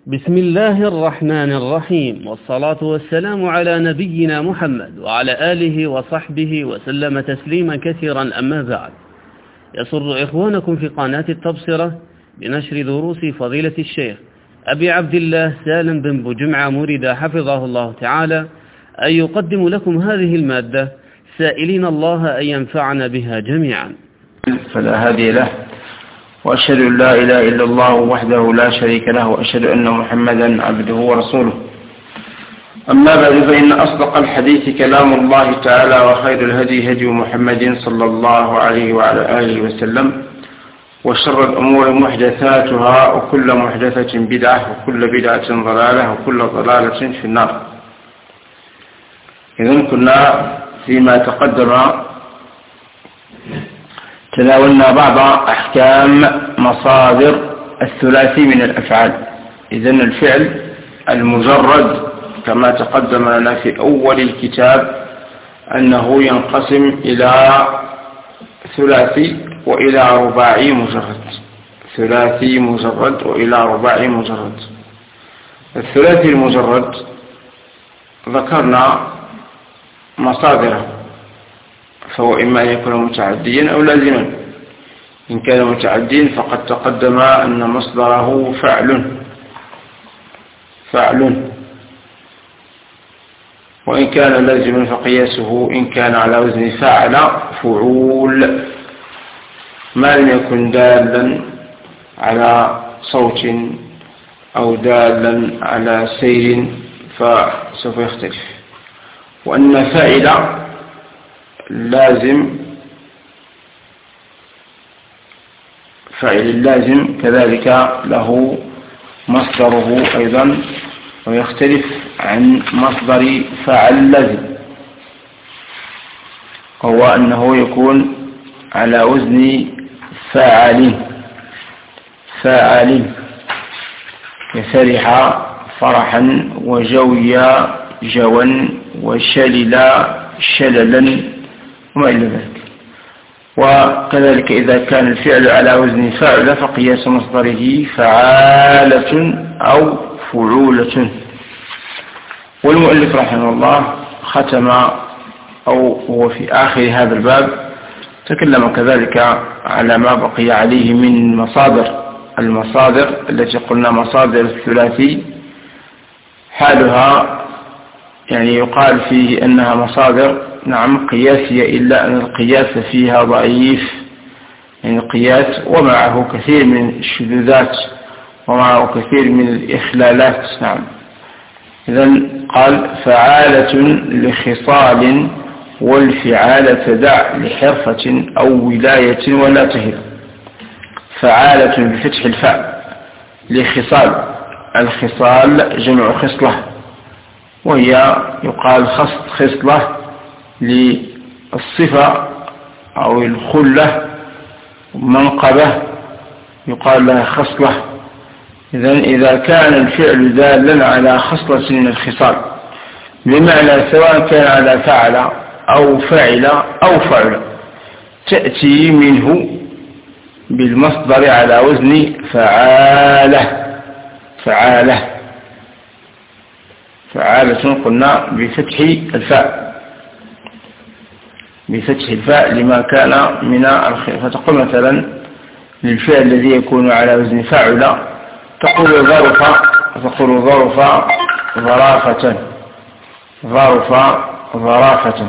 بسم الله الرحمن الرحيم، والصلاة والسلام على نبينا محمد وعلى آله وصحبه وسلم تسليما كثيرا. أما بعد، يسر إخوانكم في قناة التبصرة بنشر دروس فضيلة الشيخ أبي عبد الله سالم بن بجمعة مريد حفظه الله تعالى أن يقدم لكم هذه المادة، سائلين الله أن ينفعنا بها جميعا. فلا هادي له، وأشهد أن لا إله إلا الله وحده لا شريك له، وأشهد أن محمدا عبده ورسوله. أما بعد، فإن أصدق الحديث كلام الله تعالى، وخير الهدي هدي محمد صلى الله عليه وعلى آله وسلم، وشر الأمور محدثاتها، وكل محدثة بدعة، وكل بدعة ضلالة، وكل ضلالة في النار. إذن كنا فيما تقدم تناولنا بعض أحكام مصادر الثلاثي من الأفعال. إذن الفعل المجرد كما تقدم لنا في أول الكتاب أنه ينقسم إلى ثلاثي وإلى رباعي مجرد، ثلاثي مجرد وإلى رباعي مجرد. الثلاثي المجرد ذكرنا مصادره، فهو إما أن يكون متعديا أو لازما. إن كان متعديا فقد تقدم أن مصدره فعل، وإن كان لازما فقياسه إن كان على وزن فاعل فعول، ما لم يكن دالا على صوت أو دالا على سير فسوف يختلف. وأن فاعل لازم، فاعل اللازم كذلك له مصدره أيضا، ويختلف عن مصدر فاعل اللازم، وهو أنه يكون على وزن فاعل كفرح فرحا، وجويا جوا، وشللا شللا، وما إلى ذلك. وكذلك إذا كان الفعل على وزن فاعل فقياس مصدره فعالة أو فعولة. والمؤلف رحمه الله ختم أو هو في آخر هذا الباب تكلم كذلك على ما بقي عليه من المصادر التي قلنا مصادر الثلاثي. حالها يعني يقال فيه أنها مصادر نعم قياسية، إلا أن القياس فيها ضعيف، يعني القياس ومعه كثير من الشذوذات ومعه كثير من الإخلالات. نعم. إذن قال فعالة لخصال، والفعالة دع لحرفة أو ولاية ولا تهل. فعالة بفتح الفاء لخصال، الخصال جمع خصلة، وهي يقال خصلة للصفة أو الخلة، منقبة يقال لها خصلة. إذا كان الفعل دالا على خصلة من الخصال، بمعنى سواء كان على فعل أو فعل أو فعل، تأتي منه بالمصدر على وزن فعالة قلنا بفتح الفاء لما كان من الخير. فتقول مثلا للفعل الذي يكون على وزن فاعل تقول ظرف ظرافة،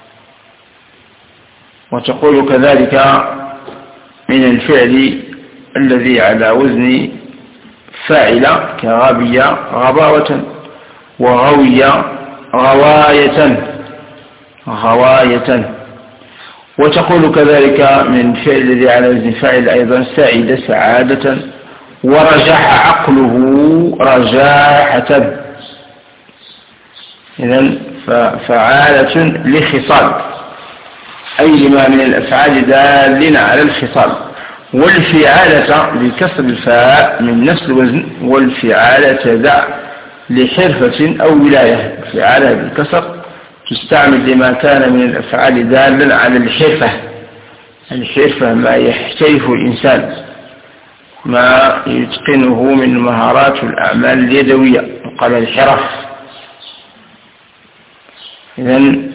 وتقول كذلك من الفعل الذي على وزن فاعل كغبي غباوة، وغوي غواية. وتقول كذلك من فعل الذي على وزن فاعل أيضا سعيد سعادة، ورجح عقله رجاحة. إذن ففعالة لخصال، أي لما من الأفعال دال على الخصال. والفعالة بكسر الفاء من نفس الوزن، والفعالة دع لحرفة أو ولاية. فعالة بالكسر تستعمل لما كان من الأفعال دالا على الحرفة ما يحترف الإنسان، ما يتقنه من مهارات الأعمال اليدوية، وقال الحرف. إذن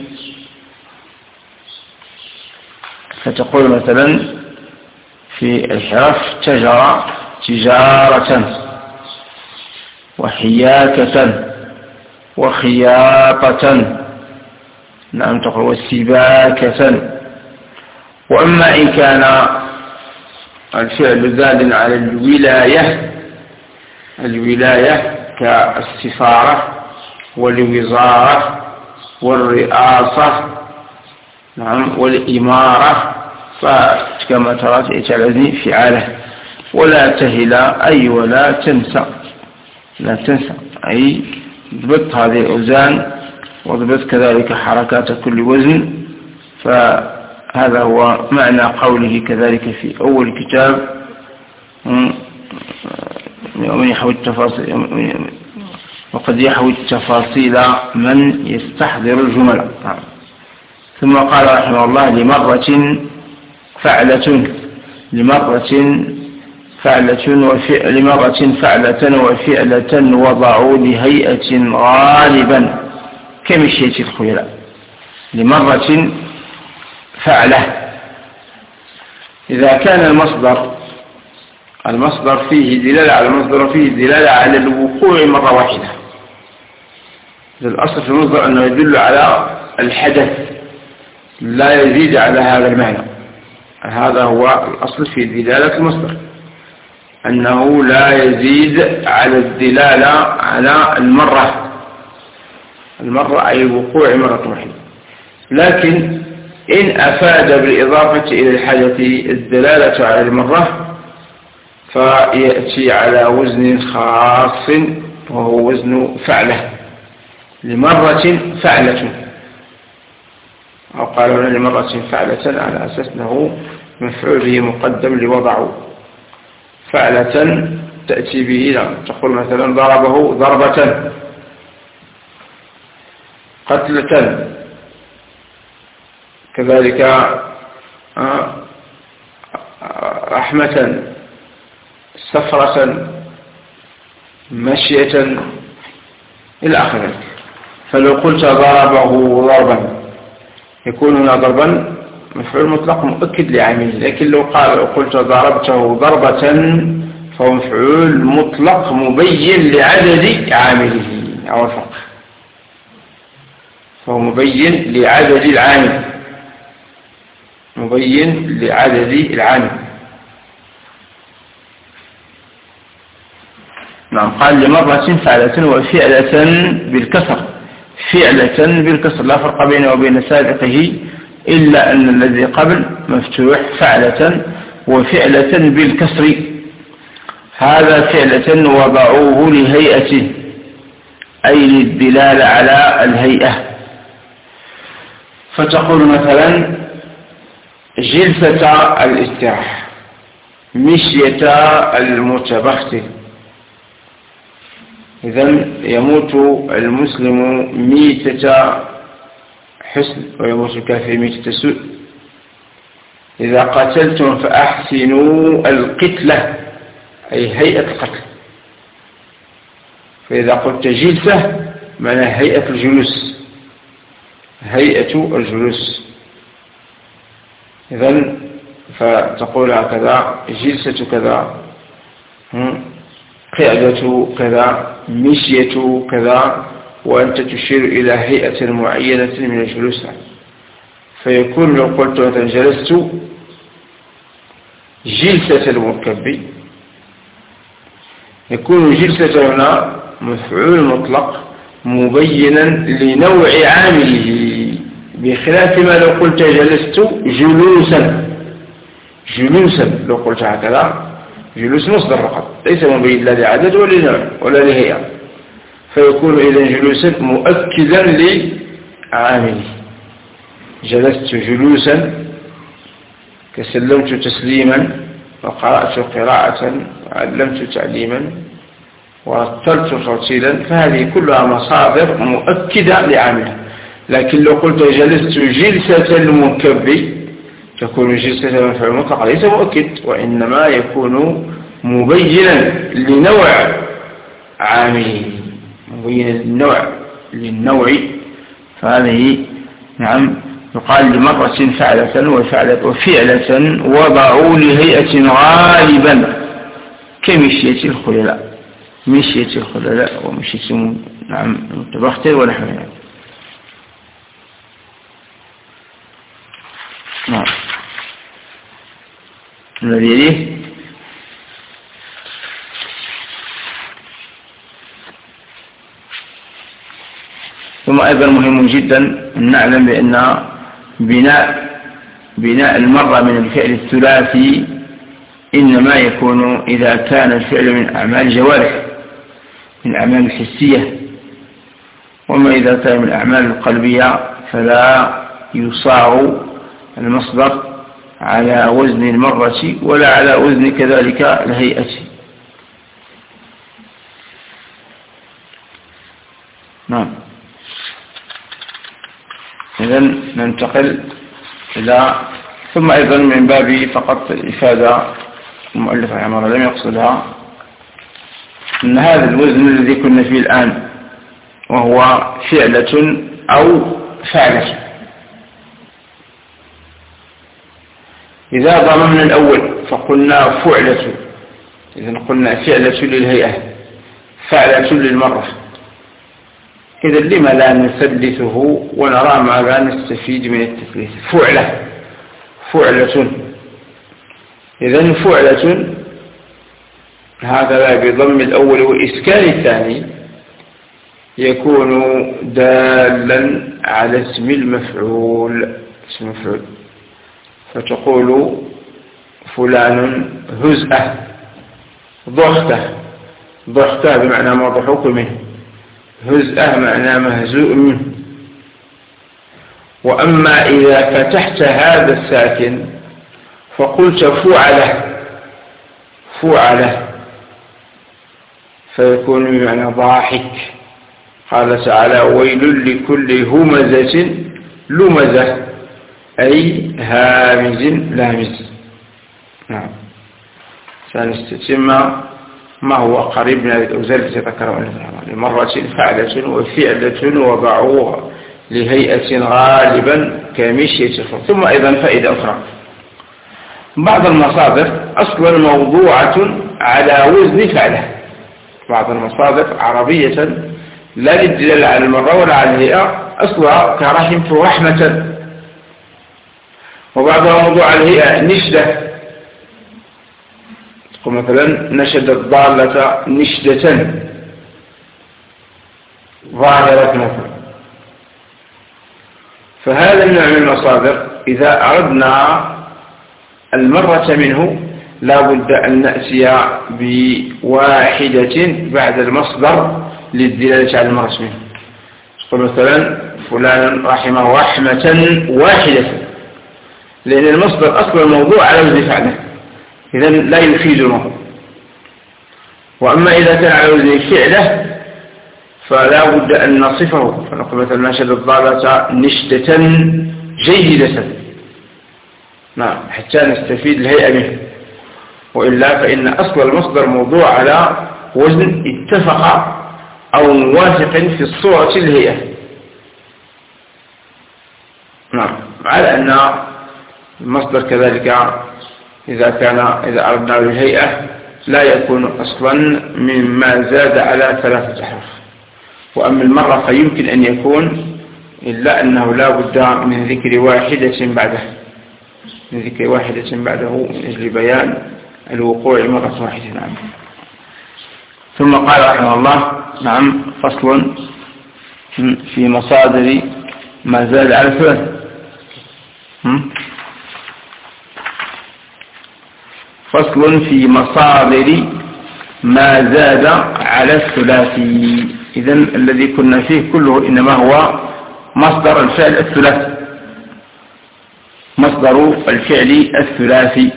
فتقول مثلا في الحرف تجر تجارة، وحياكة، وخياطة، نعم تقول والسباكة. وأما إن كان الفعل دال على الولاية كالسفارة والوزارة والرئاسة، نعم، والإمارة، فكما ترى تأتي على وزن فعاله. ولا تهل أي ولا تنسى، لا تنسى أي ضبط هذه الأوزان وضبط كذلك حركات كل وزن. فهذا هو معنى قوله كذلك في أول كتاب ومن يحوي التفاصيل وقد يحوي التفاصيل من يستحضر الجمل. ثم قال رحمه الله لمرة فعلة، لمرة فعلة وفعلة وضعوا لهيئة غالبا كمشية الخيلاء. لمرة فعلة إذا كان المصدر فيه دلالة على المصدر، فيه دلالة على الوقوع مرة واحدة. الأصل في المصدر أنه يدل على الحدث لا يزيد على هذا المعنى. هذا هو الأصل في دلالة المصدر، أنه لا يزيد على الدلالة على المرة أي الوقوع مرة واحدة. لكن إن أفاد بالإضافة إلى الحدث الدلالة على المرة فيأتي على وزن خاص وهو وزن فعلة. لمرة فعلة، أو قالوا لمرة فعلة على أساس أنه مفعول به مقدم لوضعه. فعلة تأتي به، تقول مثلا ضربه ضربة، قتلة، كذلك رحمة، سفرة، مشية إلى آخره. فلو قلت ضربه ضربا يكون هنا ضربا مفعول مطلق مؤكد لعامله. لكن لو قلت ضربته ضربة فهو مفعول مطلق مبين لعدد عامله، أو الفرق، فهو مبين لعدد العامل، مبين لعدد العامل. نعم. قال لمرة فعلة وفعلة بالكسر، فعلة بالكسر لا فرق بينه وبين سابقه إلا أن الذي قبل مفتوح، فعلة وفعلة بالكسر. هذا فعلة وضعوه لهيئته أي للدلالة على الهيئة. فتقول مثلا جلسة الاستراحة، مشية المتبختر. إذن يموت المسلم ميتة حسن ويموت الكافر ميتة سوء. إذا قتلتم فأحسنوا القتلة أي هيئة القتل. فإذا قلت جلسة معنى هيئة الجلوس، هيئة الجلوس. إذن فتقول هكذا جلسة كذا، قعدة كذا، مشية كذا، وأنت تشير إلى هيئة معينة من الجلوس. فيكون لو قلت مثلا جلست جلسة المركب، يكون جلسة هنا مفعول مطلق مبينا لنوع عامله، بخلاف ما لو قلت جلست جلوسا. جلوسا لو قلت هكذا جلوس مصدر فقط ليس مبين لا لعدد ولا لنوع ولا لهيئة، فيكون إذن جلوسا مؤكدا لعامله. جلست جلوسا كسلمت تسليما، وقرأت قراءة، وعلمت تعليما، ورتلت ترتيلا، فهذه كلها مصادر مؤكدة لعاملها. لكن لو قلت جلست جلسة المكب تكون جلسة مفعول مطلق ليس مؤكد، وإنما يكون مبينا لنوع عامله، مبينا للنوع، فهذه نعم يقال لمرة فعلة وفعلة وضعوا لهيئة غالبا كمشية الخللاء، مشية الخللاء ومشية نعم المتبختر ونحوها. نعم الذي يليه ثم أيضا مهم جدا أن نعلم بأن بناء المرة من الفعل الثلاثي إنما يكون إذا كان الفعل من أعمال الجوارح، من الأعمال الحسية، وما إذا كان من الأعمال القلبية فلا يصاغ المصدر على وزن المرة ولا على وزن كذلك الهيئة. نعم إذن ننتقل إلى ثم أيضا من باب فقط الإفادة المؤلف رحمه الله لم يقصدها أن هذا الوزن الذي كنا فيه الآن وهو فعلة أو فعلة، إذا ضممنا الأول فقلنا فعلة، إذن قلنا فعلة للهيئة فعلة للمرة، إذا لما لا نثلثه ونرى ماذا نستفيد من التثليث؟ فعلة إذن فعلة هذا بضم الأول وإسكان الثاني يكون دالا على اسم المفعول، فتقول فلان هزءه ضحته بمعنى ما ضحوك منه، هزءه معنى مهزوء منه. وأما إذا فتحت هذا الساكن فقلت فعله فيكون بمعنى ضاحك. قال تعالى ويل لكل همزة لمزة أي هامز لامز. نعم سنستتم ما هو قريب من الأوزان التي ذكرها لمرة فعلة وفعلة وضعوها لهيئة غالبا كمشية الخلق. ثم أيضا فائدة أخرى، بعض المصادر أصلا موضوعة على وزن فعله، بعض المصادر عربية لا للدلالة على المرة ولا على الهيئة، أصلها كرحمت رحمة، وبعضها موضوع على الهيئة نشدة، تقول مثلا نشد الضالة نشدة ظاهرة مثلا. فهذا النوع من المصادر إذا أردنا المرة منه لا بد أن نأتي بواحدة بعد المصدر للدلالة على المرة منه. تقول مثلا فلان رحمه رحمة واحدة، لأن المصدر أصل الموضوع على وزن فعله، إذن لا يفيدنا. وأما إذا كان على وزن فعله فلا بد أن نصفه، فنقول مثلا نشد الضالة نشدة جيدة، نعم حتى نستفيد الهيئة منه، وإلا فإن أصل المصدر موضوع على وزن اتفق أو موافق في الصورة الهيئة. نعم على أن المصدر كذلك إذا أردنا بالهيئة لا يكون أصلا مما زاد على 3 أحرف. وأما المرة فيمكن أن يكون، إلا أنه لا بد من ذكر واحدة بعده من أجل بيان الوقوع مرة واحدة. نعم. ثم قال رحمه الله نعم فصل في مصادر ما زاد على 3. فصل في مصادر ما زاد على الثلاثي. إذن الذي كنا فيه كله إنما هو مصدر الفعل الثلاثي، مصدر الفعل الثلاثي.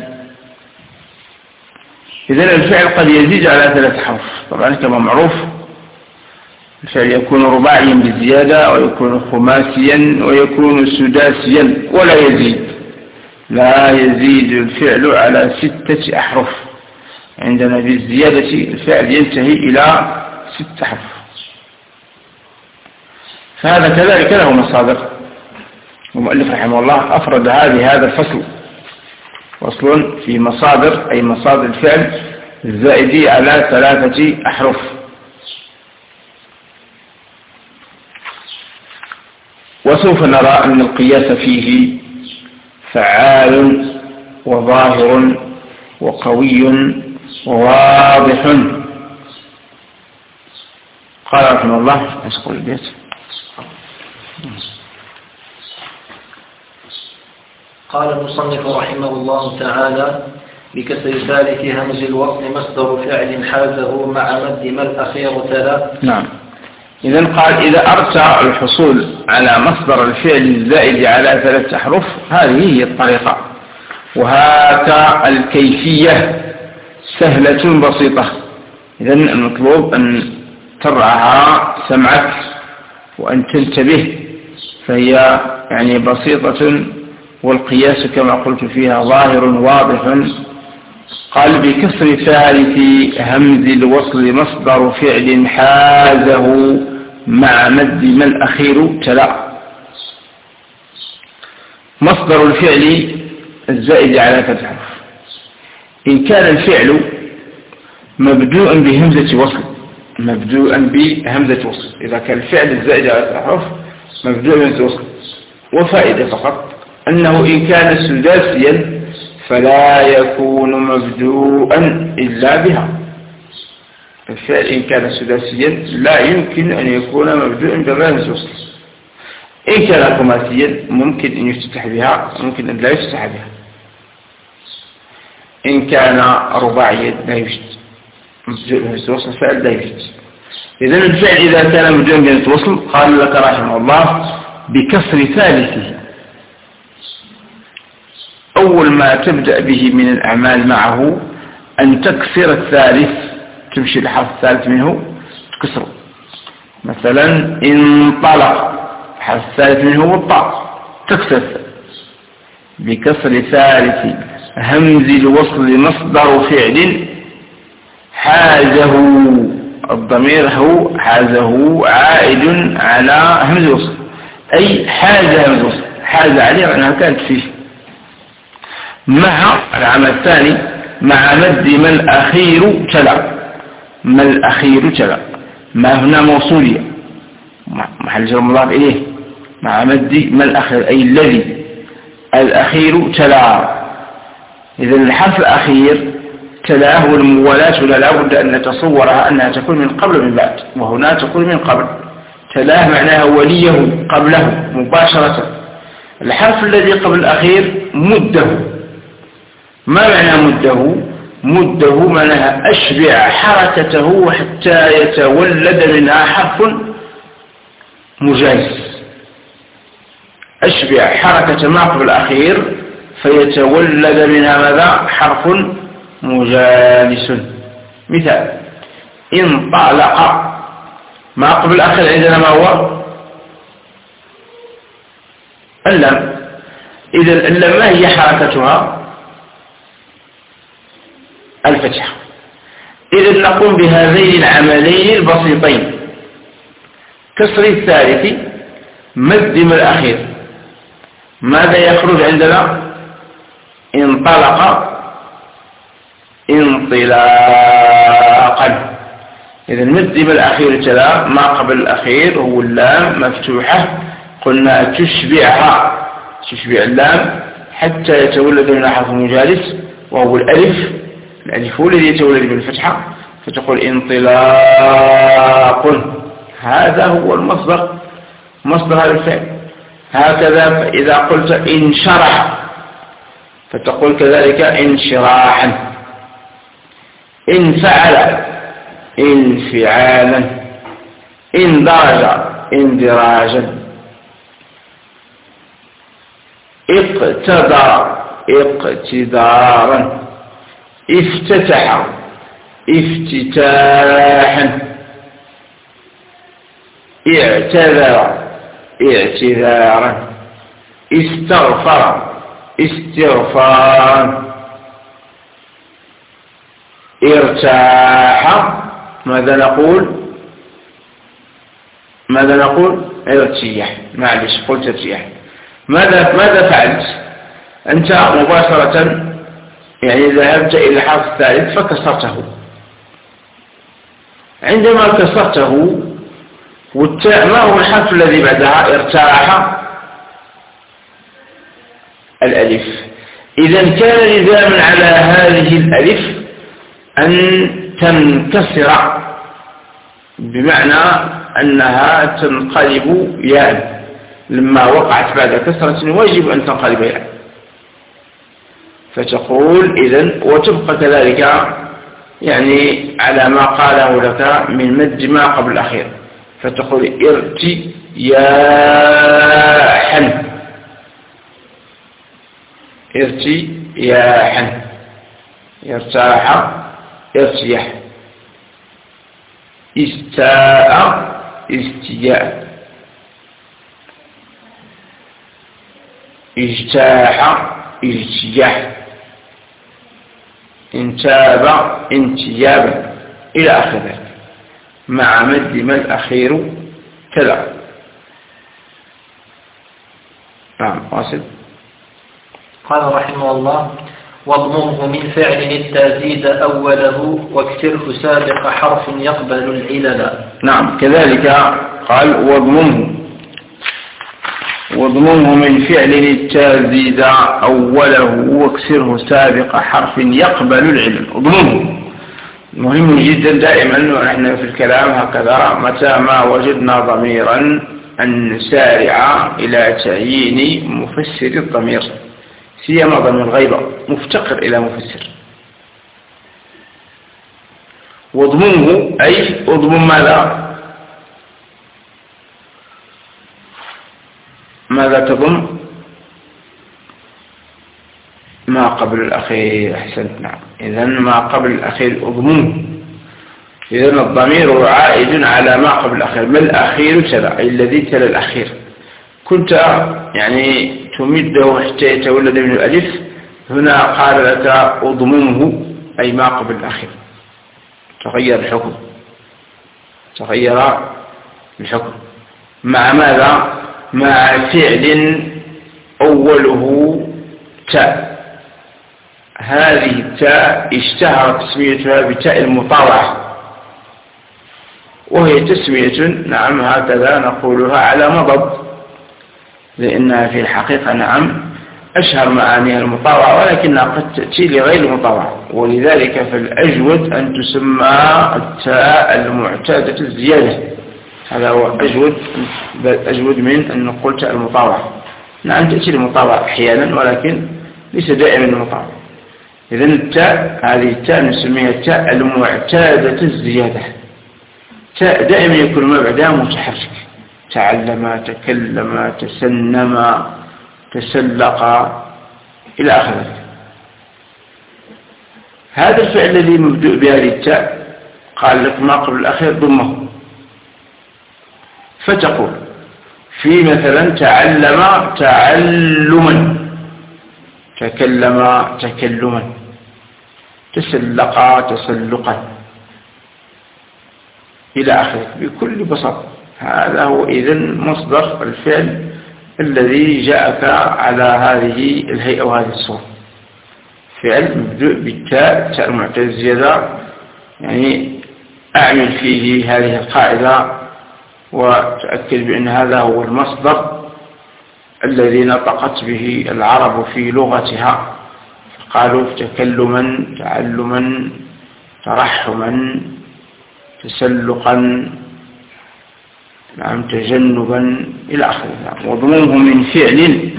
إذن الفعل قد يزيد على 3 أحرف، طبعا كما معروف الفعل يكون رباعيا بالزيادة ويكون خماسيا ويكون سداسيا، ولا يزيد الفعل على 6 أحرف. عندنا بالزيادة الفعل ينتهي إلى 6 حرف، فهذا كذلك له مصادر. المؤلف رحمه الله أفرد هذا الفصل، فصل في مصادر، أي مصادر الفعل الزائدي على 3 أحرف. وسوف نرى أن القياس فيه فعال وظاهر وقوي وواضح. قال رحمه الله أسقل البيت. قال المصنف رحمه الله تعالى: بكسر ثالث همز الوصل مصدر فعل حازه مع مد ما الأخير تلا. نعم. إذن قال إذا أردت الحصول على مصدر الفعل الزائد على 3 أحرف هذه هي الطريقة، وهذا الكيفية سهلة بسيطة. إذن المطلوب أن ترعى سمعك وأن تنتبه، فهي يعني بسيطة، والقياس كما قلت فيها ظاهر واضح. قال بكسر ثالث همز الوصل مصدر فعل حازه مع مد ما الأخير تلا. مصدر الفعل الزائد على 3 أحرف إن كان الفعل مبدوءا بهمزة وصل، إذا كان الفعل الزائد على 3 أحرف مبدوء بهمزة وصل. وفائدة فقط أنه إن كان سداسيا فلا يكون مبدوءا إلا بها. الفعل إن كان سداسيا لا يمكن أن يكون مبدوءا بهمزة وصل. إن كان خماسيا ممكن أن يفتتح بها، ممكن أن لا يفتتح بها. إن كان رباعيا لا يوجد مبدوء بهمزة وصل، فعل لا يوجد. إذن الفعل إذا كان مبدوءا بهمزة وصل قال لك رحمه الله بكسر ثالثه، أول ما تبدأ به من الأعمال معه أن تكسر الثالث، تمشي الحرف الثالث منه تكسره. مثلا انطلق، الحرف الثالث منه هو الطاء، تكسر بكسر ثالث همز الوصل مصدر فعل حازه. الضمير هو حازه عائد على همز الوصل، أي حاز همز الوصل، حاز عليه معناها كانت فيه. مع العمل الثاني مع مد ما الأخير تلا. ما الأخير تلا، ما هنا موصولية محل جر مضاف إليه، مع مد ما الأخير أي الذي الأخير تلا. إذا الحرف الأخير تلاه والموالاة لا بد أن نتصورها أنها تكون من قبل من بعد، وهنا تكون من قبل. تلاه معناها وليه قبله مباشرة. الحرف الذي قبل الأخير مده. ما معنى مده؟ مده معناها أشبع حركته حتى يتولد منها حرف مجالس. أشبع حركة ما قبل الأخير فيتولد منها ماذا؟ حرف مجالس. مثال انطلق، ما قبل الأخير عندنا ما هو؟ اللام. إذا اللام ما هي حركتها؟ الفتحة. إذا نقوم بهذين العملين البسيطين، كسر الثالث مد ما الأخير. ماذا يخرج عندنا؟ انطلق انطلاقا. إذا مد ما الأخير تلا، ما قبل الأخير هو اللام مفتوحة، قلنا تشبع اللام حتى يتولد منها حرف مجالس وهو الألف هو الذي يتولد بالفتحة، فتقول انطلاق. هذا هو المصدر، مصدر هذا الفعل. هكذا فإذا قلت انشرح فتقول كذلك انشراحا. انفعل انفعالا. اندرج اندراجا. اقتدر اقتدارا. افتتح افتتاحا. اعتذر اعتذارا. استغفر استغفارا. ارتاح ماذا نقول ارتياح. معلش قلت ارتياح. ماذا فعلت أنت مباشرة؟ يعني ذهبت إلى الحرف الثالث فكسرته. عندما كسرته والتاء ما هو الحرف الذي بعدها؟ ارتاح الألف. إذا كان لزاما على هذه الألف أن تنكسر، بمعنى أنها تنقلب ياء. لما وقعت بعد كسرة واجب أن تنقلب ياء. فتقول إذن وتبقى كذلك يعني على ما قاله لك من مد ما قبل الأخير، فتقول ارتياحا ارتياحا، ارتاح ارتياح، استاء استياء، اجتاح اجتياح، انتاب انتيابا إلى آخر ذلك، مع مد ما الأخير كذا. نعم واصل. قال رحمه الله: واضممه من فعل التازيد أوله واكسره سابق حرف يقبل العلل. نعم كذلك قال واضممه من فعل التازيد أوله واكسره سابق حرف يقبل العلل. اضممه مهم جدا دائما، ونحن في الكلام هكذا متى ما وجدنا ضميرا أن نسارع إلى تعيين مفسر الضمير، سيما ضمير الغيبة مفتقر إلى مفسر. واضممه أي اضمم ماذا تضم؟ ما قبل الأخير. أحسنت. نعم إذن ما قبل الأخير اضممه. إذن الضمير عائد على ما قبل الأخير. ما الأخير تلا، أي الذي تلا الأخير. كنت يعني تمده حتى يتولد من الألف، هنا قال لك اضممه أي ما قبل الأخير. تغير الحكم مع ماذا؟ مع فعل أوله تاء. هذه التاء اشتهرت تسميتها بتاء المطاوعة، وهي تسمية نعم هكذا نقولها على مضض، لأنها في الحقيقة نعم أشهر معانيها المطاوعة، ولكنها قد تأتي لغير المطاوعة، ولذلك فالأجود أن تسمى التاء المعتادة الزيادة. هذا هو أجود من أن نقول تاء المطاوعة. نعم تأتي المطاوعة أحيانا ولكن ليس دائما المطاوعة. إذن التاء هذه التاء نسميها التاء المعتادة الزيادة. تاء دائما يكون ما بعدها متحرك، تعلم، تكلم، تسنم، تسلق إلى آخره. هذا الفعل الذي مبدوء بهذه التاء قال لك ما قبل الأخير ضمه، فتقول في مثلا تعلم تعلما، تكلم تكلما، تسلق تسلقا إلى آخره بكل بساطة. هذا هو إذن مصدر الفعل الذي جاءك على هذه الهيئة وهذه الصورة. فعل مبدوء بالتاء، تاء المعتادة الزيادة، يعني أعمل فيه هذه القاعدة وتأكد بأن هذا هو المصدر الذي نطقت به العرب في لغتها، قالوا تكلما تعلما ترحما تسلقا نعم تجنبا إلى آخره. وضمومه من فعل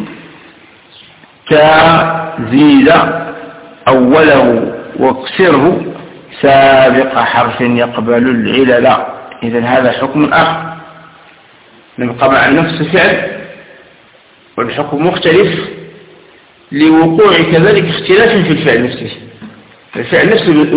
تزيد أوله واكسره سابق حرف يقبل العلل. إذن هذا حكم آخر. نبقى مع نفس الفعل والحكم مختلف لوقوع كذلك اختلاف في الفعل نفسه. الفعل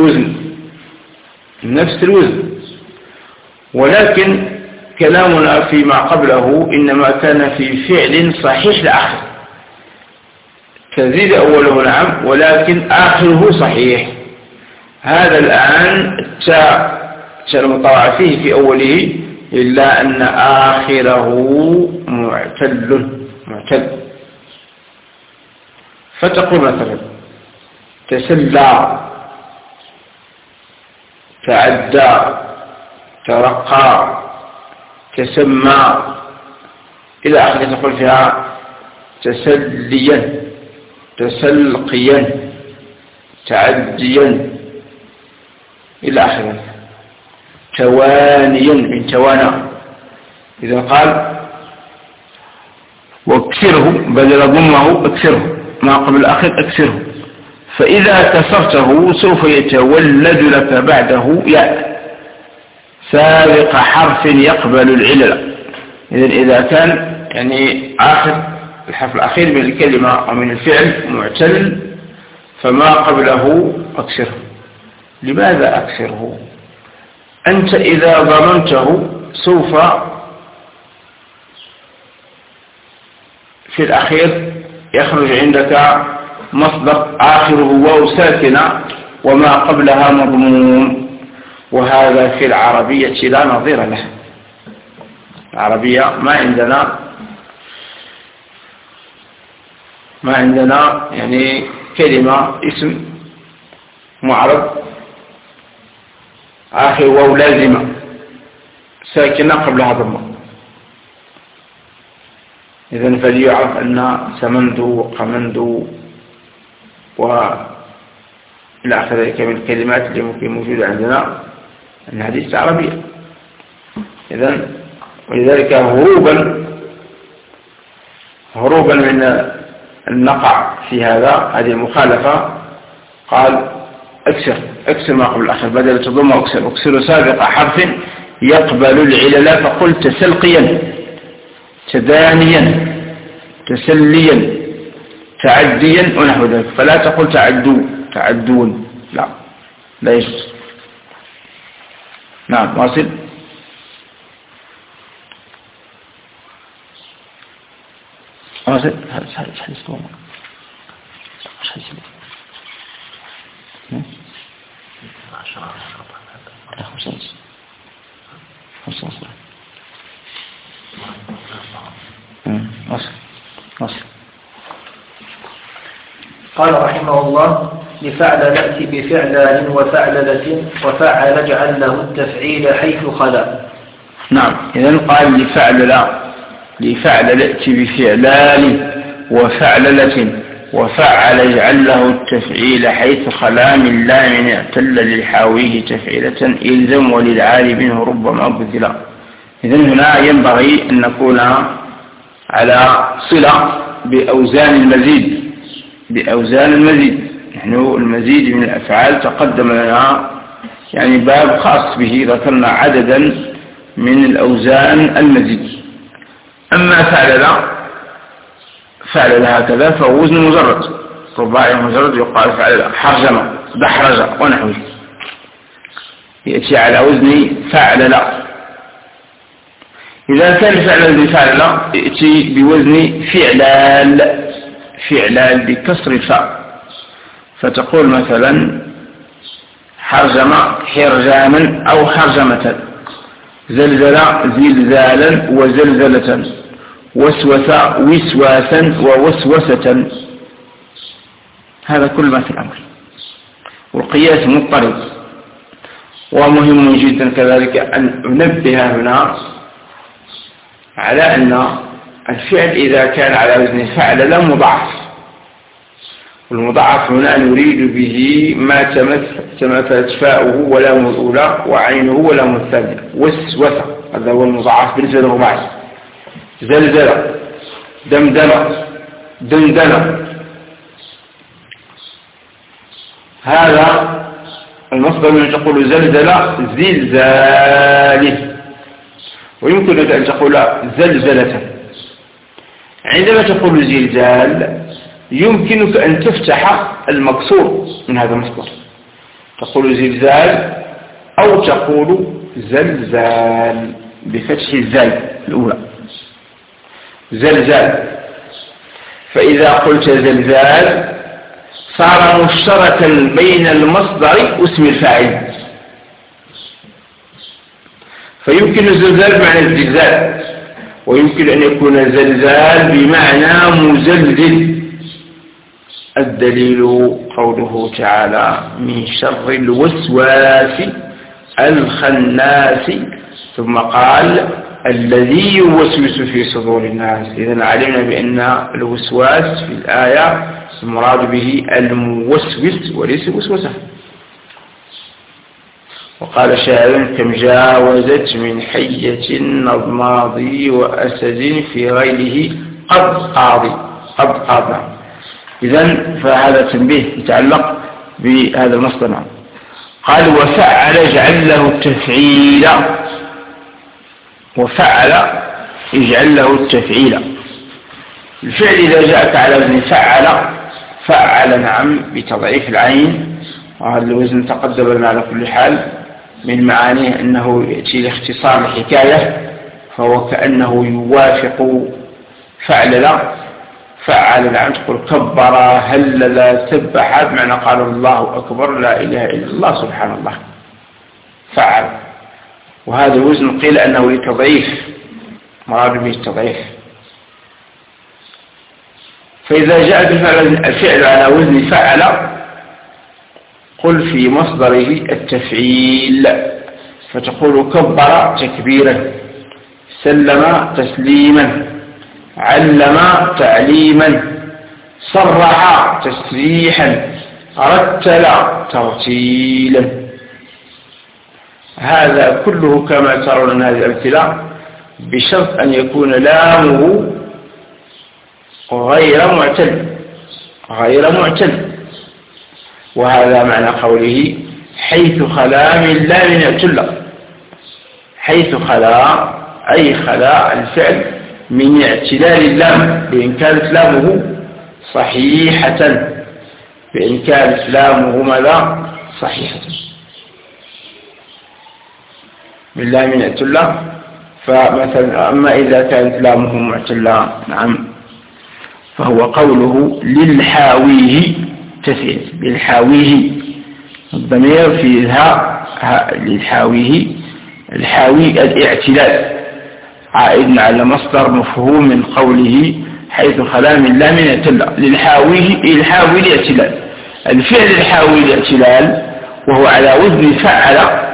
نفس الوزن، ولكن كلامنا فيما قبله إنما كان في فعل صحيح الآخر. تزيد أوله نعم ولكن آخره صحيح. هذا الآن التاء المطاوعة فيه في أوله إلا أن آخره معتل. فتقول مثلا تسلى، تعدى، ترقى، تسمى إلى آخره. تقول فيها تسليا، تسلقيا، تعديا إلى آخره. توانيا من توانى. إذا قال واكسره بدل ضمه اكسره، ما قبل الأخير اكسره، فإذا كسرته سوف يتولد لك بعده ياء سابق حرف يقبل العلل. إذا كان يعني آخر الحرف الأخير من الكلمة أو من الفعل معتل فما قبله أكسره. لماذا أكسره؟ أنت إذا ضمنته سوف في الأخير يخرج عندك مصدر آخره واو ساكنة وما قبلها مضموم، وهذا في العربية لا نظير له. العربية ما عندنا يعني كلمة اسم معرب آخر واو لازمة ساكنة قبلها ضمة. إذن فليعرف أن سمند وقمند وإلى آخر ذلك من الكلمات اللي ممكن موجودة عندنا أن هذه عربية. إذن ولذلك هروبا من النقع في هذه المخالفة قال اكسر ما قبل الآخر بدل تضم اكسر سابق حرف يقبل العلل، فقلت تسلقيا، تدانيا، تسليا، تعديا ونحو ذلك. فلا تقل تعدون، لا يجوز. نعم واصل. هذا قال رحمه الله: لفعل نأتي بفعلان وفعللة وفعل اجعل له التفعيل حيث خلا. نعم. إذن قال لفعل نأتي بفعلان وفعللة وفعل اجعل له التفعيل حيث خلا من لام اعتل للحاويه تفعيلة إلزم وللعال منه ربما بدلا. إذن هنا ينبغي أن نكون على صلة بأوزان المزيد. نحن المزيد من الأفعال تقدم لنا يعني باب خاص به، ذكرنا عددا من الأوزان المزيد. أما فعل هكذا فهو وزن مجرد، رباعي مجرد يقال فعل حرجم دحرج ونحوه، يأتي على وزن فعل. إذا كان فعل يأتي بوزن فعلال بكسر الفاء، فتقول مثلا حرجم حرجاما أو حرجمة، زلزل زلزالا وزلزلة، وسوس وسواسا ووسوسة. هذا كل ما في الأمر، والقياس مضطرد. ومهم جدا كذلك أن ننبه هنا على أن الفعل إذا كان على وزن فعل لا مضاعف، والمضاعف هنا نريد به ما تمثلت فاؤه ولام الأولى وعينه ولام الثانية. وسوسة هذا هو المضاعف بالنسبة للرباعي. زلزل، دمدم، دندن، هذا المصدر من تقول زلزل زلزاله، ويمكن أن تقول زلزلة. عندما تقول زلزال يمكنك أن تفتح المكسور من هذا المصدر، تقول زلزال أو تقول زلزال بفتح الزال الأولى زلزال. فإذا قلت زلزال صار مشتركا بين المصدر واسم الفاعل. فيمكن الزلزال بمعنى الزلزال، ويمكن أن يكون زلزال بمعنى مزلزل. الدليل قوله تعالى من شر الوسواس الخناس، ثم قال الذي يوسوس في صدور الناس. إذن علمنا بأن الوسواس في الآية المراد به الموسوس وليس وسوسة. وقال شاعر كم جاوزت من حية نضماضي وأسد في غيره قد قاضي. إذن فهذا تنبيه يتعلق بهذا المصدر. قال وفعل اجعل له التفعيل، وفعل اجعل له التفعيل. الفعل إذا جاءت على وزن فعل نعم بتضعيف العين، وهذا الوزن تقدم لنا على كل حال من معانيه أنه يأتي لاختصار الحكاية، فهو كأنه يوافق فعل نعم. تقول كبر هلل سبح بمعنى قال الله أكبر لا إله إلا الله سبحان الله. فعل، وهذا الوزن قيل أنه لتضعيف، مراد به التضعيف. فإذا جاء الفعل على وزن فعل قل في مصدره التفعيل، فتقول كبر تكبيرا، سلم تسليما، علم تعليما، صرح تسريحا، رتل ترتيلا. هذا كله كما ترون هذه الأمثلة بشرط أن يكون لامه غير معتل. وهذا معنى قوله حيث خلا من لام اعتل. حيث خلا أي خلا الفعل من اعتلال اللام، بإن كانت لامه صحيحة، ماذا صحيحة من لام اعتل. فمثلا أما إذا كانت لامه معتلة نعم، فهو قوله للحاويه تفعيل. للحاويه الضمير في للحاويه، الحاوي الاعتلال عائد على مصدر مفهوم من قوله حيث خلا من لام اعتل. للحاويه الحاوي الاعتلال، الفعل الحاوي الاعتلال وهو على وزن فعل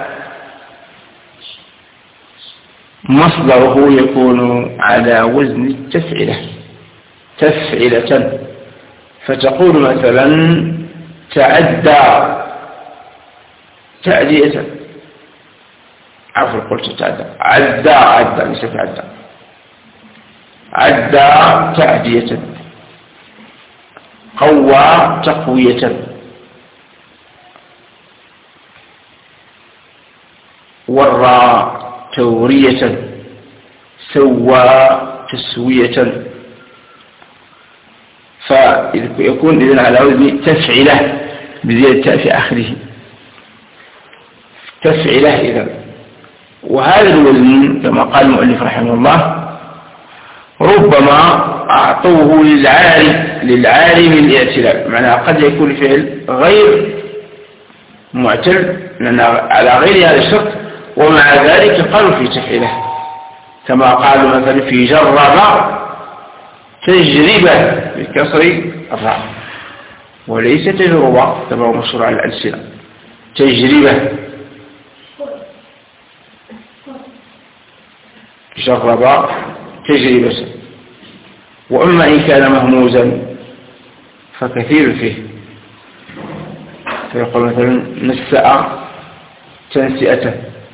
مصدره يكون على وزن التفعيلة تفعيلة. فتقول مثلا تعدى تعدية، قلت تعدى عدى ليس تعدى، عدى تعدية، قوى تقوية، ورى تورية، سوى تسوية. فيكون إذن على وزن تفعيلة بزيادة تاء في آخره، تفعيلة إذن. وهذا الوزن كما قال المؤلف رحمه الله ربما أعطوه للعاري من الاعتلال، معناها قد يكون الفعل غير معتل لأن على غير هذا الشرط، ومع ذلك قالوا في تفعيله، كما قالوا مثلا في جرب تجربة بكسر الراء، وليس تجربة كما هو مشهور على الألسنة، تجربة. جرب تجربة. وأما إن كان مهموزا فكثير فيه، فيقول مثلا نسأ تنسئة،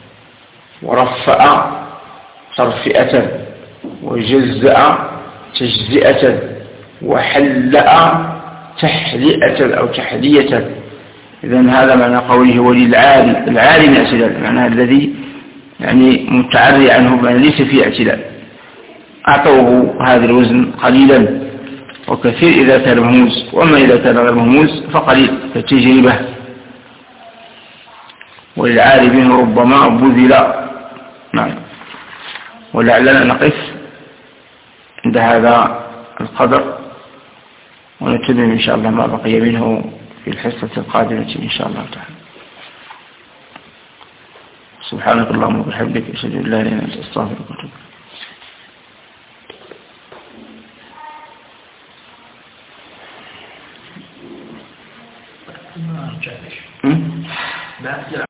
ورفأ ترفئة، وجزأ تجزئة، وحلأ تحلئة أو تحلية. إذن هذا معنى قوله وللعاري من اعتلال، معنى الذي يعني متعري عنه بأن ليس فيه اعتلال، أعطوه هذا الوزن قليلا وكثير إذا كان مهموز، وأما إذا كان غير مهموز فقليل كالتجربة. وللعاري منه ربما بذل. نعم. ولعلنا نقف عند هذا القدر، ونتمم إن شاء الله ما بقي منه في الحصة القادمة إن شاء الله تعالى. سبحانك اللهم وبحمدك أشهد أن لا إله إلا أنت أستغفرك وأتوب إليك.